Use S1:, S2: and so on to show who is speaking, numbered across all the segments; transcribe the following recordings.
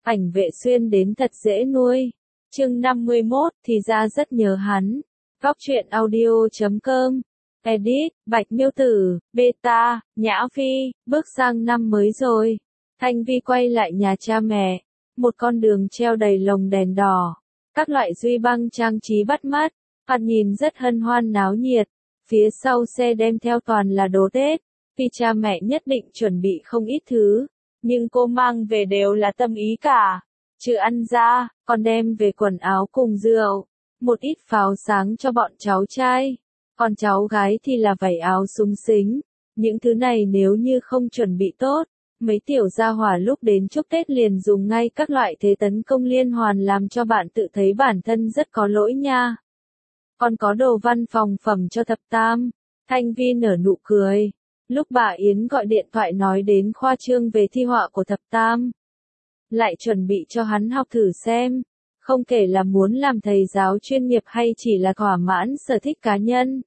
S1: Ảnh Vệ Xuyên đến thật dễ nuôi. Chương 51, thì ra rất nhớ hắn. Góc truyện audio.com. Edit, Bạch Miêu Tử, Beta, Nhã Phi, bước sang năm mới rồi. Thanh Vi quay lại nhà cha mẹ. Một con đường treo đầy lồng đèn đỏ. Các loại duy băng trang trí bắt mắt. Thoạt nhìn rất hân hoan náo nhiệt. Phía sau xe đem theo toàn là đồ Tết. Vì cha mẹ nhất định chuẩn bị không ít thứ. Nhưng cô mang về đều là tâm ý cả. Trừ ăn ra, còn đem về quần áo cùng rượu. Một ít pháo sáng cho bọn cháu trai. Còn cháu gái thì là vải áo súng xính. Những thứ này nếu như không chuẩn bị tốt, mấy tiểu gia hỏa lúc đến chúc Tết liền dùng ngay các loại thế tấn công liên hoàn làm cho bạn tự thấy bản thân rất có lỗi nha. Còn có đồ văn phòng phẩm cho thập tam. Thanh Vi nở nụ cười. Lúc bà Yến gọi điện thoại nói đến khoa trương về thi họa của thập tam. Lại chuẩn bị cho hắn học thử xem. Không kể là muốn làm thầy giáo chuyên nghiệp hay chỉ là thỏa mãn sở thích cá nhân.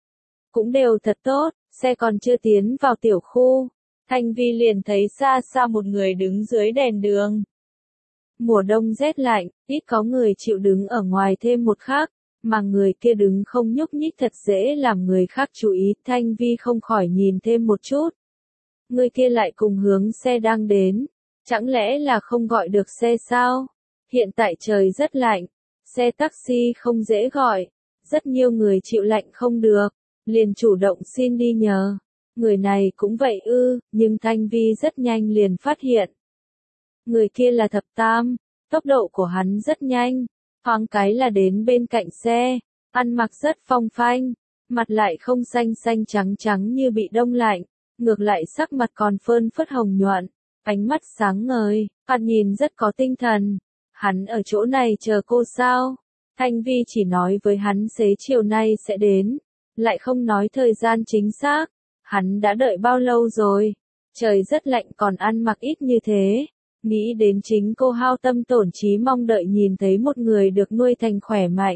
S1: Cũng đều thật tốt, xe còn chưa tiến vào tiểu khu. Thanh Vi liền thấy xa xa một người đứng dưới đèn đường. Mùa đông rét lạnh, ít có người chịu đứng ở ngoài thêm một khắc. Mà người kia đứng không nhúc nhích thật dễ làm người khác chú ý. Thanh Vi không khỏi nhìn thêm một chút. Người kia lại cùng hướng xe đang đến. Chẳng lẽ là không gọi được xe sao? Hiện tại trời rất lạnh. Xe taxi không dễ gọi. Rất nhiều người chịu lạnh không được. Liền chủ động xin đi nhờ. Người này cũng vậy ư, nhưng Thanh Vi rất nhanh liền phát hiện. Người kia là thập tam. Tốc độ của hắn rất nhanh. Thoáng cái là đến bên cạnh xe, ăn mặc rất phong phanh, mặt lại không xanh xanh trắng trắng như bị đông lạnh, ngược lại sắc mặt còn phơn phớt hồng nhuận, ánh mắt sáng ngời, thoạt nhìn rất có tinh thần. Hắn ở chỗ này chờ cô sao? Thanh Vi chỉ nói với hắn xế chiều nay sẽ đến, lại không nói thời gian chính xác. Hắn đã đợi bao lâu rồi? Trời rất lạnh còn ăn mặc ít như thế. Nghĩ đến chính cô hao tâm tổn trí mong đợi nhìn thấy một người được nuôi thành khỏe mạnh.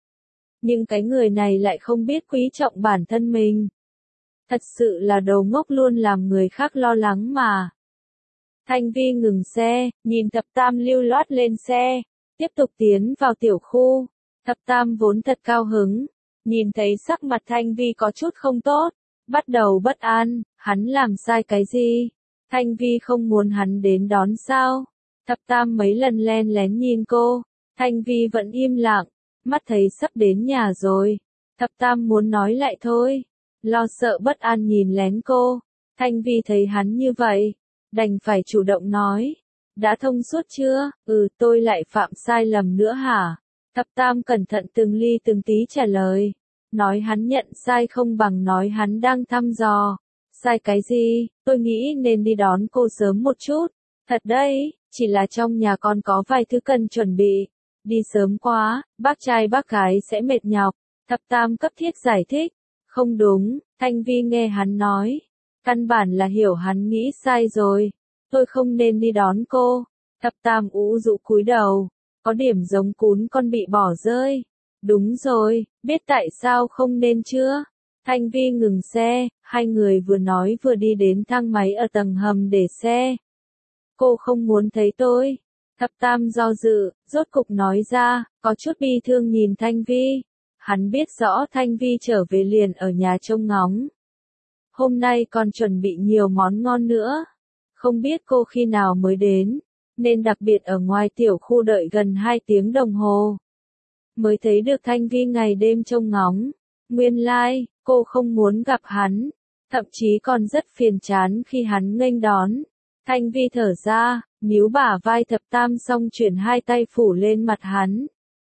S1: Nhưng cái người này lại không biết quý trọng bản thân mình. Thật sự là đầu ngốc luôn làm người khác lo lắng mà. Thanh Vi ngừng xe, nhìn thập tam lưu loát lên xe, tiếp tục tiến vào tiểu khu. Thập tam vốn thật cao hứng, nhìn thấy sắc mặt Thanh Vi có chút không tốt, bắt đầu bất an, hắn làm sai cái gì? Thanh Vi không muốn hắn đến đón sao? Thập tam mấy lần len lén nhìn cô, Thanh Vi vẫn im lặng, mắt thấy sắp đến nhà rồi. Thập tam muốn nói lại thôi, lo sợ bất an nhìn lén cô. Thanh Vi thấy hắn như vậy, đành phải chủ động nói. Đã thông suốt chưa? Tôi lại phạm sai lầm nữa hả? Thập tam cẩn thận từng ly từng tí trả lời. Nói hắn nhận sai không bằng nói hắn đang thăm dò. Sai cái gì? Tôi nghĩ nên đi đón cô sớm một chút. Thật đấy, chỉ là trong nhà con có vài thứ cần chuẩn bị. Đi sớm quá, bác trai bác gái sẽ mệt nhọc. Thập tam cấp thiết giải thích. Không đúng, Thanh Vi nghe hắn nói. Căn bản là hiểu hắn nghĩ sai rồi. Tôi không nên đi đón cô. Thập tam ủ rũ cúi đầu. Có điểm giống cún con bị bỏ rơi. Đúng rồi, biết tại sao không nên chưa? Thanh Vi ngừng xe, hai người vừa nói vừa đi đến thang máy ở tầng hầm để xe. Cô không muốn thấy tôi. Thập tam do dự, rốt cục nói ra, có chút bi thương nhìn Thanh Vi. Hắn biết rõ Thanh Vi trở về liền ở nhà trông ngóng. Hôm nay còn chuẩn bị nhiều món ngon nữa. Không biết cô khi nào mới đến, nên đặc biệt ở ngoài tiểu khu đợi gần 2 tiếng đồng hồ. Mới thấy được Thanh Vi ngày đêm trông ngóng. Nguyên lai, cô không muốn gặp hắn, thậm chí còn rất phiền chán khi hắn nghênh đón. Thanh Vi thở ra, níu bả vai thập tam xong chuyển hai tay phủ lên mặt hắn.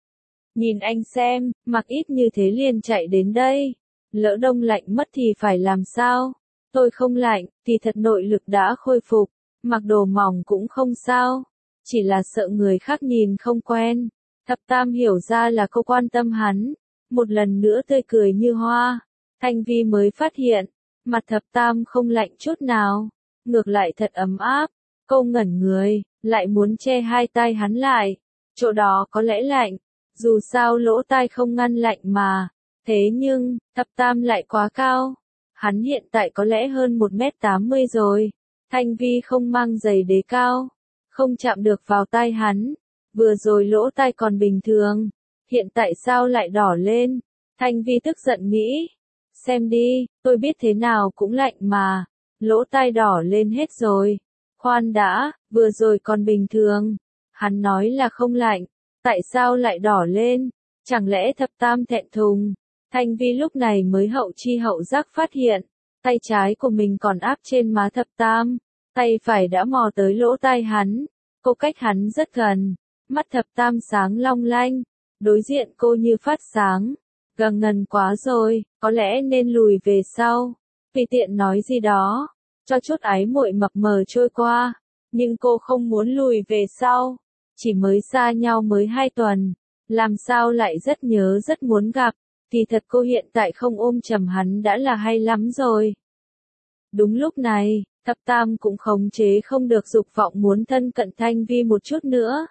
S1: Nhìn anh xem, mặc ít như thế liền chạy đến đây. Lỡ đông lạnh mất thì phải làm sao? Tôi không lạnh, thì thật nội lực đã khôi phục, mặc đồ mỏng cũng không sao. Chỉ là sợ người khác nhìn không quen. Thập tam hiểu ra là cô quan tâm hắn. Một lần nữa tươi cười như hoa. Thanh Vi mới phát hiện, mặt thập tam không lạnh chút nào. Ngược lại thật ấm áp. Cô ngẩn người, lại muốn che hai tay hắn lại. Chỗ đó có lẽ lạnh. Dù sao lỗ tai không ngăn lạnh mà. Thế nhưng, thập tam lại quá cao. Hắn hiện tại có lẽ hơn 1m80 rồi. Thanh Vi không mang giày đế cao. không chạm được vào tai hắn. Vừa rồi lỗ tai còn bình thường, hiện tại sao lại đỏ lên? Thanh Vi tức giận nghĩ. Xem đi, tôi biết thế nào cũng lạnh mà. Lỗ tai đỏ lên hết rồi. Khoan đã, vừa rồi còn bình thường. Hắn nói là không lạnh, tại sao lại đỏ lên? Chẳng lẽ thập tam thẹn thùng? Thanh Vi lúc này mới hậu chi hậu giác phát hiện, tay trái của mình còn áp trên má thập tam, tay phải đã mò tới lỗ tai hắn. Cô cách hắn rất gần, mắt thập tam sáng long lanh, đối diện cô như phát sáng. Gần ngần quá rồi, có lẽ nên lùi về sau. Tùy tiện nói gì đó, cho chút ái muội mập mờ trôi qua, nhưng cô không muốn lùi về sau. Chỉ mới xa nhau mới 2 tuần, làm sao lại rất nhớ rất muốn gặp, thì thật cô hiện tại không ôm chầm hắn đã là hay lắm rồi. Đúng lúc này, thập tam cũng khống chế không được dục vọng muốn thân cận Thanh Vi một chút nữa.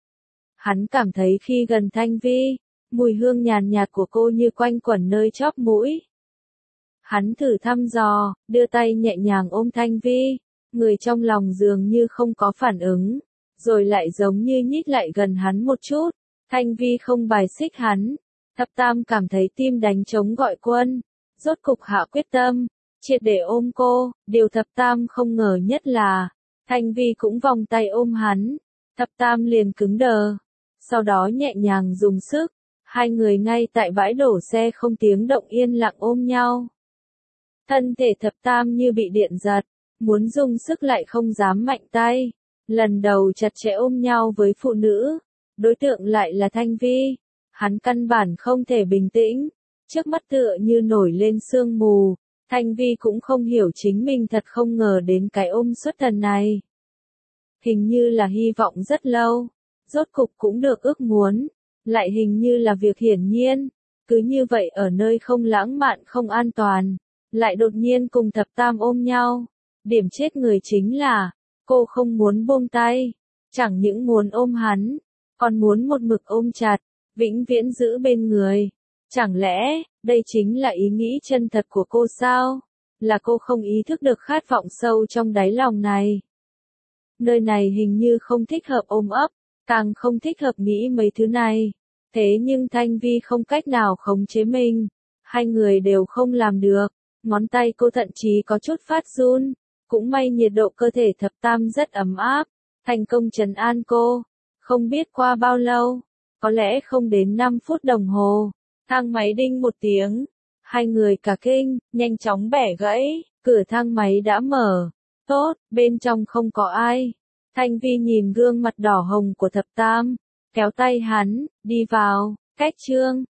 S1: Hắn cảm thấy khi gần Thanh Vi, mùi hương nhàn nhạt của cô như quanh quẩn nơi chóp mũi. Hắn thử thăm dò, đưa tay nhẹ nhàng ôm Thanh Vi, người trong lòng dường như không có phản ứng, rồi lại giống như nhích lại gần hắn một chút. Thanh Vi không bài xích hắn. Thập tam cảm thấy tim đánh trống gọi quân, rốt cục hạ quyết tâm, triệt để ôm cô. Điều thập tam không ngờ nhất là, Thanh Vi cũng vòng tay ôm hắn. Thập tam liền cứng đờ, sau đó nhẹ nhàng dùng sức, hai người ngay tại bãi đổ xe không tiếng động yên lặng ôm nhau. Thân thể thập tam như bị điện giật, muốn dùng sức lại không dám mạnh tay. Lần đầu chặt chẽ ôm nhau với phụ nữ, đối tượng lại là Thanh Vi. Hắn căn bản không thể bình tĩnh, trước mắt tựa như nổi lên sương mù. Thanh Vi cũng không hiểu chính mình thật không ngờ đến cái ôm xuất thần này. Hình như là hy vọng rất lâu, rốt cục cũng được ước muốn, lại hình như là việc hiển nhiên. Cứ như vậy ở nơi không lãng mạn không an toàn, lại đột nhiên cùng thập tam ôm nhau. Điểm chết người chính là, cô không muốn buông tay, chẳng những muốn ôm hắn, còn muốn một mực ôm chặt, vĩnh viễn giữ bên người. Chẳng lẽ, đây chính là ý nghĩ chân thật của cô sao? Là cô không ý thức được khát vọng sâu trong đáy lòng này. Nơi này hình như không thích hợp ôm ấp, càng không thích hợp nghĩ mấy thứ này. Thế nhưng Thanh Vi không cách nào khống chế mình. Hai người đều không làm được. Ngón tay cô thậm chí có chút phát run. Cũng may nhiệt độ cơ thể thập tam rất ấm áp, thành công trấn an cô. Không biết qua bao lâu, có lẽ không đến 5 phút đồng hồ, thang máy đinh một tiếng. Hai người cả kinh, nhanh chóng bẻ gãy, cửa thang máy đã mở. Tốt, bên trong không có ai. Thanh Vi nhìn gương mặt đỏ hồng của thập tam, kéo tay hắn, đi vào. Cách chương